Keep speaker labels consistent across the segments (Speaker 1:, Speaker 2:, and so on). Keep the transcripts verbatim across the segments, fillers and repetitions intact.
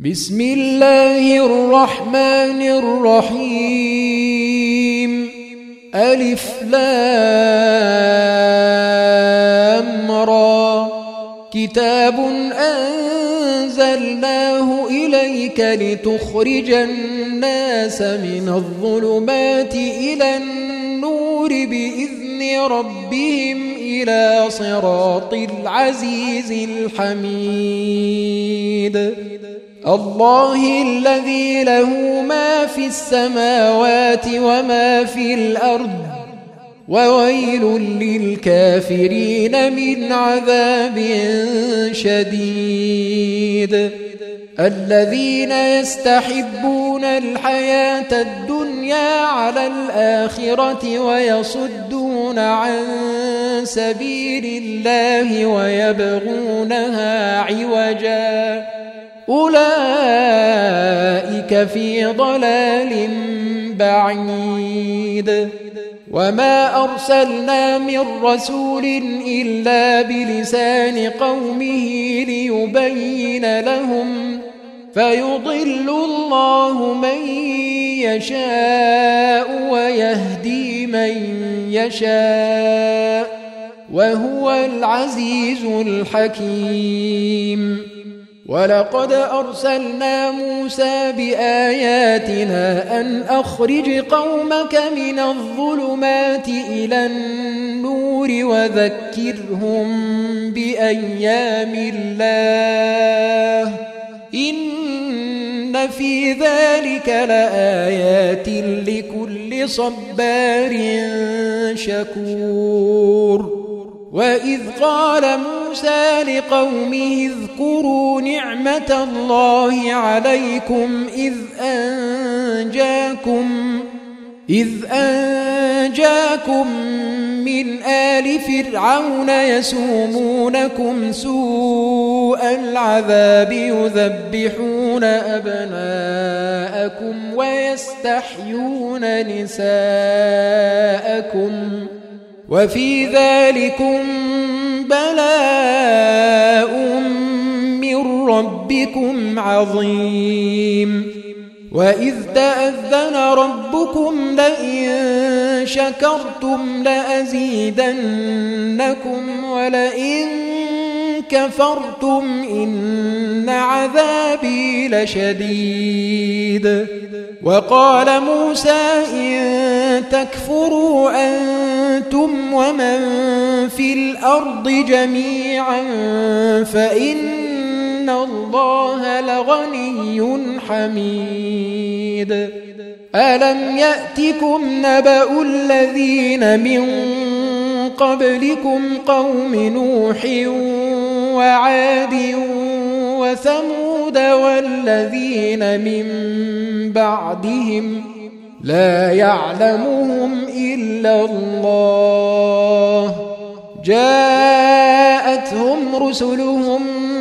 Speaker 1: بسم الله الرحمن الرحيم. ألف لام را. كتاب أنزلناه إليك لتخرج الناس من الظلمات إلى النور بإذن ربهم إلى صراط العزيز الحميد. الله الذي له ما في السماوات وما في الأرض، وويل للكافرين من عذاب شديد. الذين يستحبون الحياة الدنيا على الآخرة ويصدون عن سبيل الله ويبغونها عوجا، أولئك في ضلال بعيد. وما أرسلنا من رسول إلا بلسان قومه ليبين لهم، فيضل الله من يشاء ويهدي من يشاء، وهو العزيز الحكيم. ولقد أرسلنا موسى بآياتنا أن أخرج قومك من الظلمات إلى النور وذكرهم بأيام الله، إن في ذلك لآيات لكل صبار شكور. وإذ قال موسى لقومه اذكروا نعمة الله عليكم إذ أنجاكم إذ أنجاكم من آل فرعون يسومونكم سوء العذاب يذبحون أبناءكم ويستحيون نساءكم، وفي ذلكم بلاء من ربكم عظيم. وإذ تأذن ربكم لئن شكرتم لأزيدنكم ولئن كفرتم إن عذابي لشديد. وقال موسى إن تكفروا أنتم ومن في الأرض جميعا فإن الله لغني حميد. ألم يأتكم نبأ الذين من قبلكم قوم نوح وعاد وثمود والذين من بعدهم لا يعلمهم إلا الله، جاءتهم رسلهم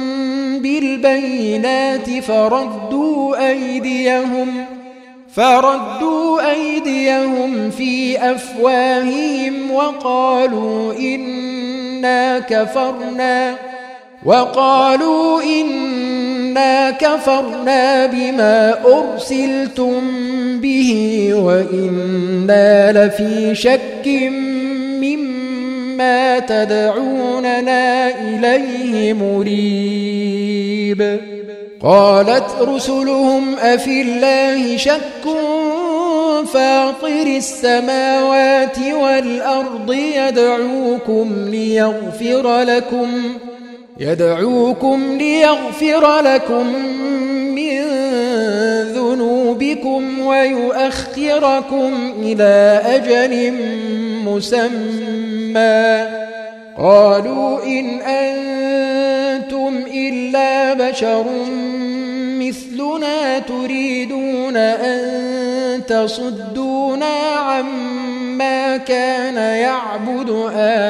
Speaker 1: بالبينات فردوا أيديهم فردوا أيديهم في أفواههم وقالوا إنا كفرنا وقالوا إنا كفرنا بما أرسلتم به وإنا لفي شك مما تدعوننا إليه مريب. قالت رسلهم أفي الله شك فاطر السماوات والأرض يدعوكم ليغفر لكم يدعوكم ليغفر لكم من ذنوبكم ويؤخركم إلى أجل مسمى. قالوا إن أنتم إلا بشر مثلنا تريدون أن تصدونا عما كان يعبد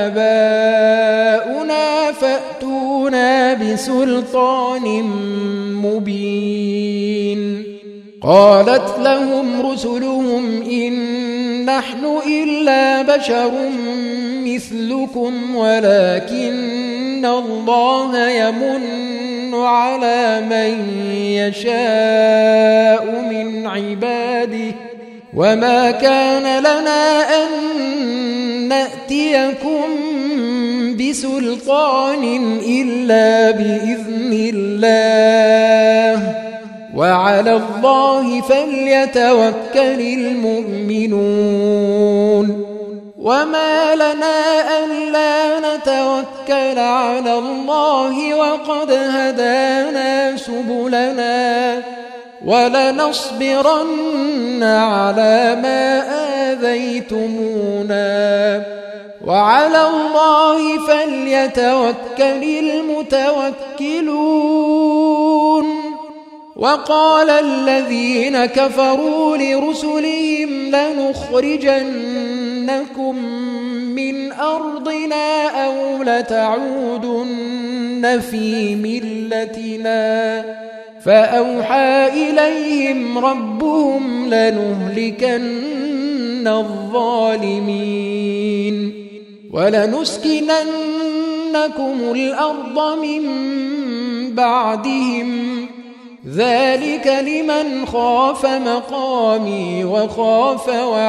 Speaker 1: آباؤنا فأتونا بسلطان مبين. قالت لهم رسلهم إن نحن إلا بشر مثلكم ولكن الله يمن على من يشاء من عباده وما كان لنا أن نأتيكم بسلطان إلا بإذن الله وعلى الله فليتوكل المؤمنون وما لنا ألا نتوكل على الله وقد هدانا سبلنا ولنصبرن على ما آذيتمونا وعلى الله فليتوكل المتوكلون وقال الذين كفروا لرسلهم لنخرجنكم من أرضنا أو لتعودن في ملتنا فأوحى إليهم ربهم لنهلكن الظالمين ولنسكننكم الأرض من بعدهم ذلك لمن خاف مقامي وخاف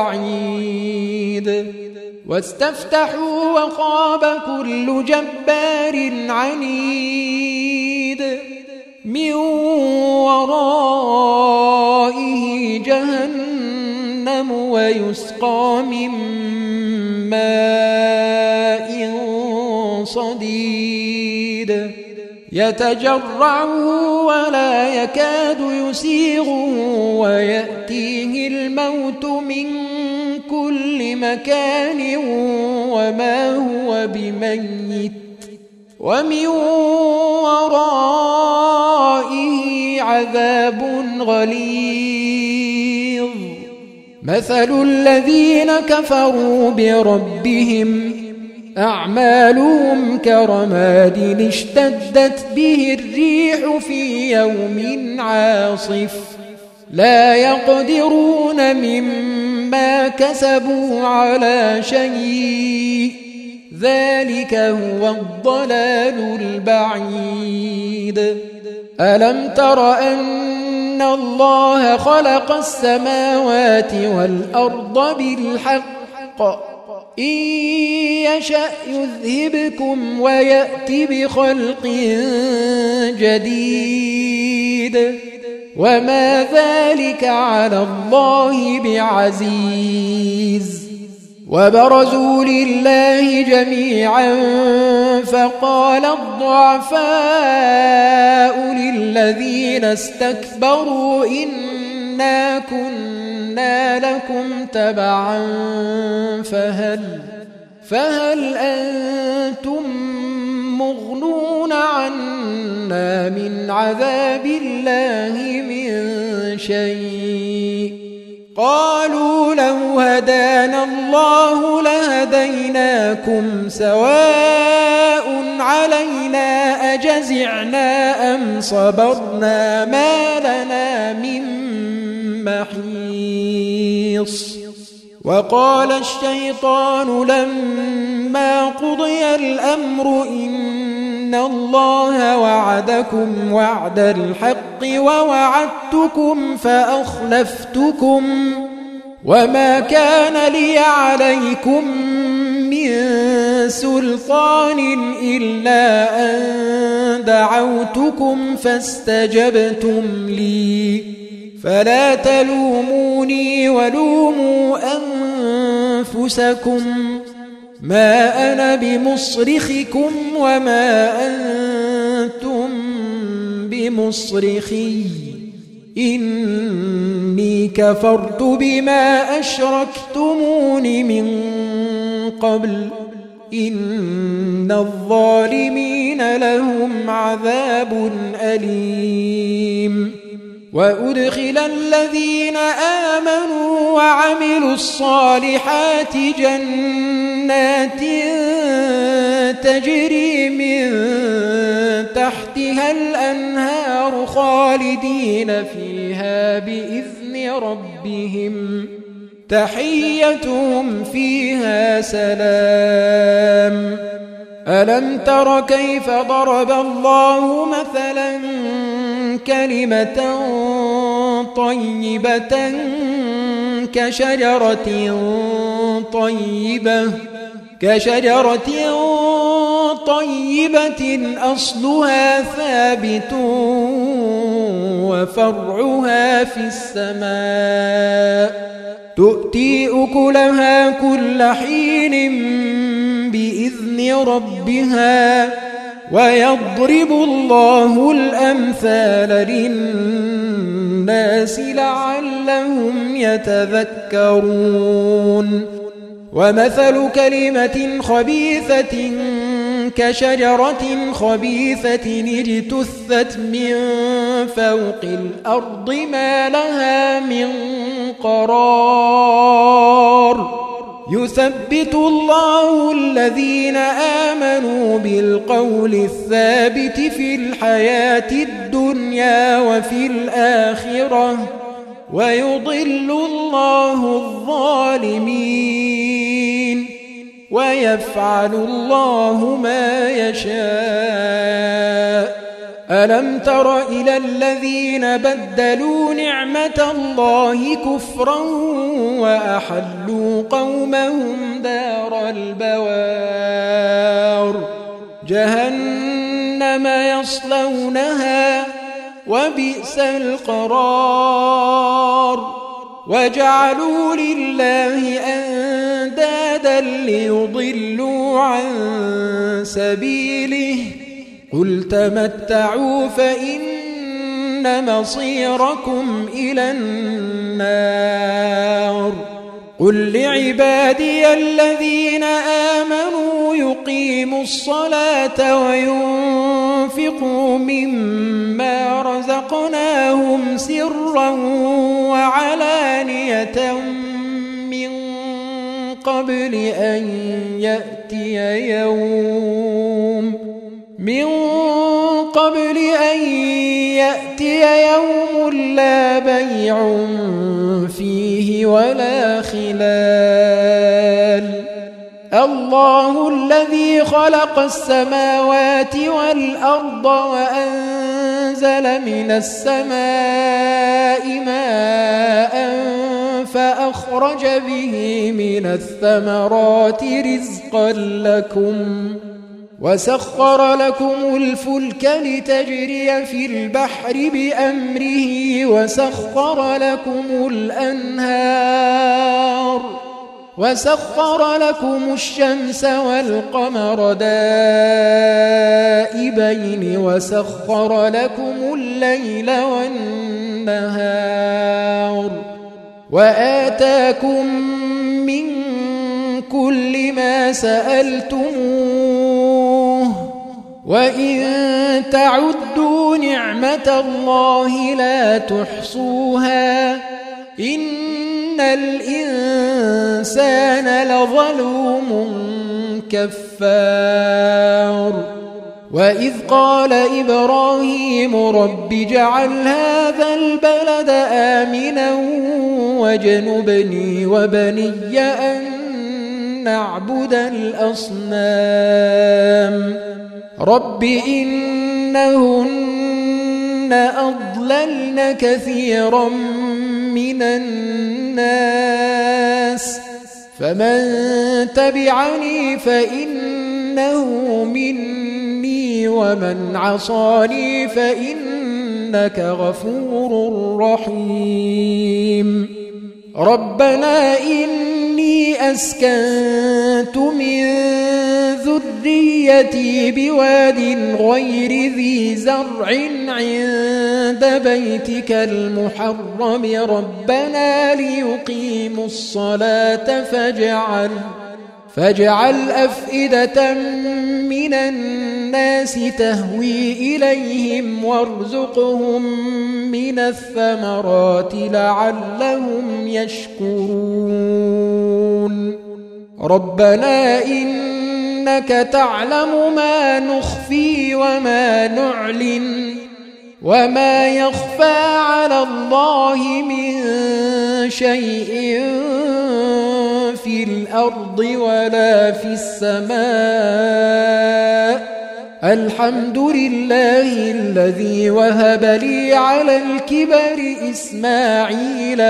Speaker 1: وعيد واستفتحوا وخاب كل جبار عنيد من ورائه جهنم ويسقى من ماء صديد يتجرعه ولا يكاد يسيغه ويأتيه الموت من كل مكان وما هو بميت ومن ورائه عذاب غليظ مثل الذين كفروا بربهم أعمالهم كرماد اشتدت به الريح في يوم عاصف لا يقدرون مما كسبوا على شيء ذلك هو الضلال البعيد ألم تر أن الله خلق السماوات والأرض بالحق إن يشأ يذهبكم ويأتي بخلق جديد وما ذلك على الله بعزيز وبرزوا لله جميعا فقال الضعفاء للذين استكبروا إنا كنا لكم تبعا فهل فهل أنتم مغنون عنا من عذاب الله من شيء قالوا لو هدانا الله لهديناكم سواء علينا أجزعنا أم صبرنا ما لنا من محيص وقال الشيطان لما قضي الأمر إن الله وعدكم وعد الحق ووعدتكم فأخلفتكم وما كان لي عليكم من سلطان إلا أن دعوتكم فاستجبتم لي فلا تلوموني ولوموا أنفسكم ما أنا بمصرخكم وما أنتم بمصرخي إني كفرت بما أشركتمون من قبل إن الظالمين لهم عذاب أليم وأدخل الذين آمنوا وعملوا الصالحات جنات تجري من تحتها الأنهار خالدين فيها بإذن ربهم تحيتهم فيها سلام ألم تر كيف ضرب الله مثلا كلمة طيبة كشجرة طيبة كشجرة طيبة أصلها ثابت وفرعها في السماء تؤتي أكلها كل حين بإذن ربها ويضرب الله الأمثال للناس لعلهم يتذكرون ومثل كلمة خبيثة كشجرة خبيثة اجتثت من فوق الأرض ما لها من قرار يثبت الله الذين آمنوا بالقول الثابت في الحياة الدنيا وفي الآخرة ويضل الله الظالمين ويفعل الله ما يشاء ألم تر إلى الذين بدلوا نعمة الله كفرا وأحلوا قومهم دار البوار جهنم يصلونها وبئس القرار وجعلوا لله أندادا ليضلوا عن سبيله قل تمتعوا فإن مصيركم إلى النار قل لعبادي الذين آمنوا يقيموا الصلاة وينفقوا مما رزقناهم سرا وعلانية من قبل أن يأتي يوم من قبل أن يأتي يوم لا بيع فيه ولا خلال الله الذي خلق السماوات والأرض وأنزل من السماء ماء فأخرج به من الثمرات رزقا لكم وسخر لكم الفلك لتجري في البحر بأمره وسخر لكم الأنهار وسخر لكم الشمس والقمر دائبين وسخر لكم الليل والنهار وآتاكم من كل ما سألتموه وإن تعدوا نعمة الله لا تحصوها إن الإنسان لظلوم كفار وإذ قال إبراهيم رب اجعل هذا البلد آمنا واجنبني وبني أن نعبد الأصنام رب إنهن أضللن كثيرا من الناس فمن تبعني فإنه مني ومن عصاني فإنك غفور رحيم ربنا إني أسكنت من ذريتي بواد غير ذي زرع عند بيتك المحرم ربنا ليقيموا الصلاة فاجعل فاجعل أفئدة من الناس تهوي إليهم وارزقهم من الثمرات لعلهم يشكرون ربنا إنك تعلم ما نخفي وما نعلن وما يخفى على الله من شيء في في الأرض ولا في السماء الحمد لله الذي وهب لي على الكبر إسماعيل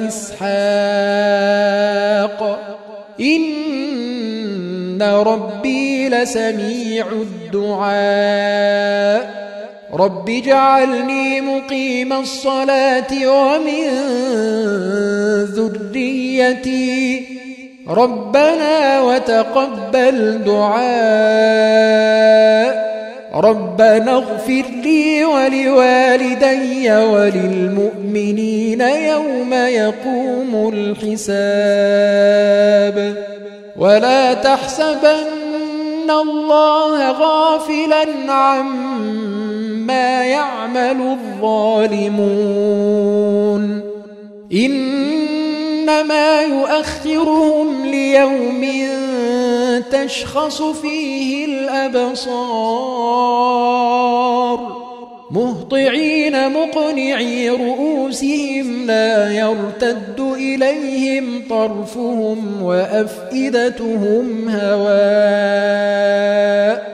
Speaker 1: وإسحاق إن ربي لسميع الدعاء رب اجعلني مقيم الصلاة ومن ذريتي ربنا وتقبل دعاء ربنا اغفر لي ولوالدي وللمؤمنين يوم يقوم الحساب ولا تحسبن الله غافلا عما يعمل الظالمون إنما يؤخرهم ليوم تشخص فيه الأبصار مهطعين مقنعي رؤوسهم لا يرتد إليهم طرفهم وأفئدتهم هواء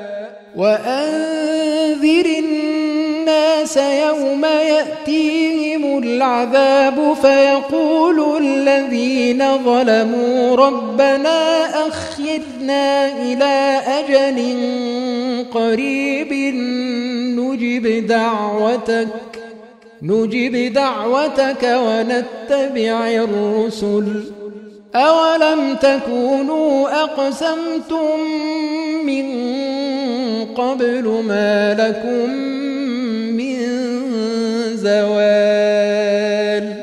Speaker 1: وأنذر الناس يوم يأتيهم العذاب فيقول الذين ظلموا ربنا أخرنا إلى أجل قريب نجب دعوتك نجب دعوتك ونتبع الرسل أولم تكونوا أقسمتم من قبل ما لكم من زوال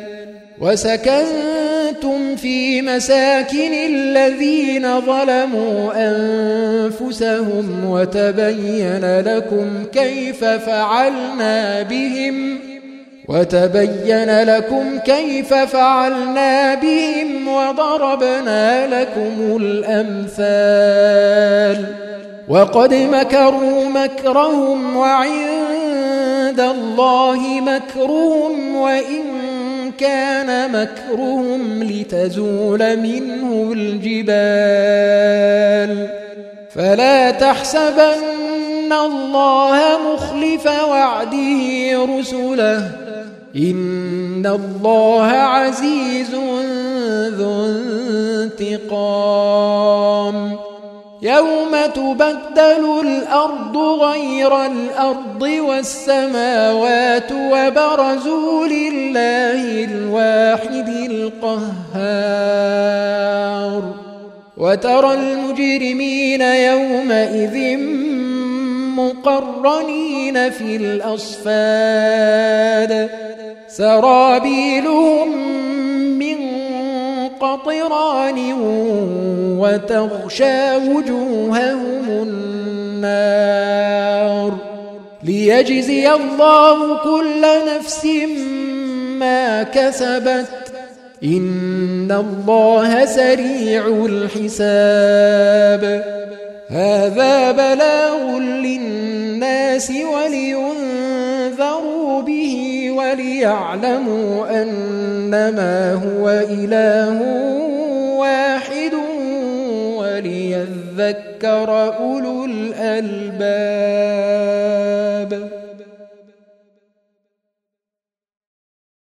Speaker 1: وسكنتم في مساكن الذين ظلموا أنفسهم وتبين لكم كيف فعلنا بهم وتبين لكم كيف فعلنا بهم وضربنا لكم الأمثال وقد مكروا مكرهم وعند الله مكرهم وإن كان مكرهم لتزول منه الجبال فلا تحسبن الله مخلف وعده رسله إن الله عزيز ذو انتقام يوم تبدل الأرض غير الأرض والسماوات وبرزوا لله الواحد القهار وترى المجرمين يومئذ مقرنين في الأصفاد سرابيلهم من قطران وتغشى وجوههم النار ليجزي الله كل نفس ما كسبت إن الله سريع الحساب هذا بلاغ للناس ولينذروا به وليعلموا أنما هو إله واحد وليذكر أولو الألباب.